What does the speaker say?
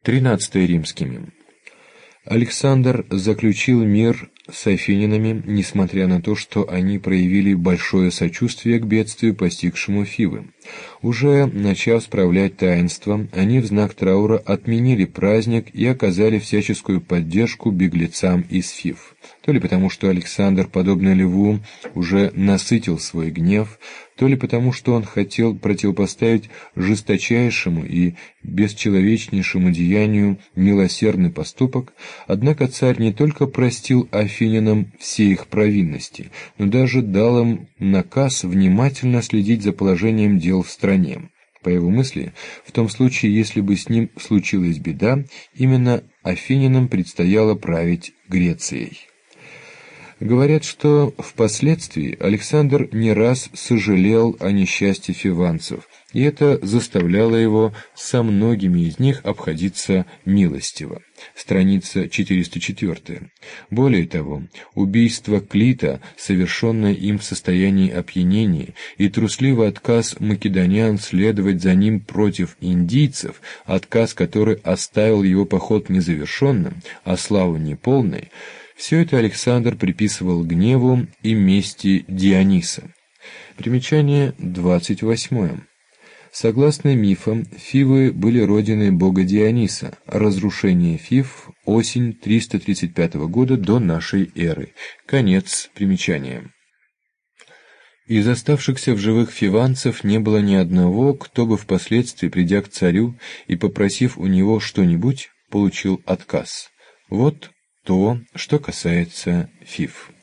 13 римскими. Александр заключил мир с афинянами, несмотря на то, что они проявили большое сочувствие к бедствию, постигшему Фивы. Уже начав справлять таинство, они в знак траура отменили праздник и оказали всяческую поддержку беглецам из Фив. То ли потому, что Александр, подобно льву, уже насытил свой гнев, то ли потому, что он хотел противопоставить жесточайшему и бесчеловечнейшему деянию милосердный поступок, однако царь не только простил афинянам все их провинности, но даже дал им наказ внимательно следить за положением дел в стране. По его мысли, в том случае, если бы с ним случилась беда, именно афинянам предстояло править Грецией. Говорят, что впоследствии Александр не раз сожалел о несчастье фиванцев, и это заставляло его со многими из них обходиться милостиво. Страница 404. Более того, убийство Клита, совершенное им в состоянии опьянения, и трусливый отказ македонян следовать за ним против индийцев, отказ, который оставил его поход незавершенным, а славу неполной, все это Александр приписывал гневу и мести Диониса. Примечание 28. Согласно мифам, Фивы были родиной бога Диониса. Разрушение Фив – осень 335 года до нашей эры. Конец примечания. Из оставшихся в живых фиванцев не было ни одного, кто бы впоследствии, придя к царю и попросив у него что-нибудь, получил отказ. Вот то, что касается Фив.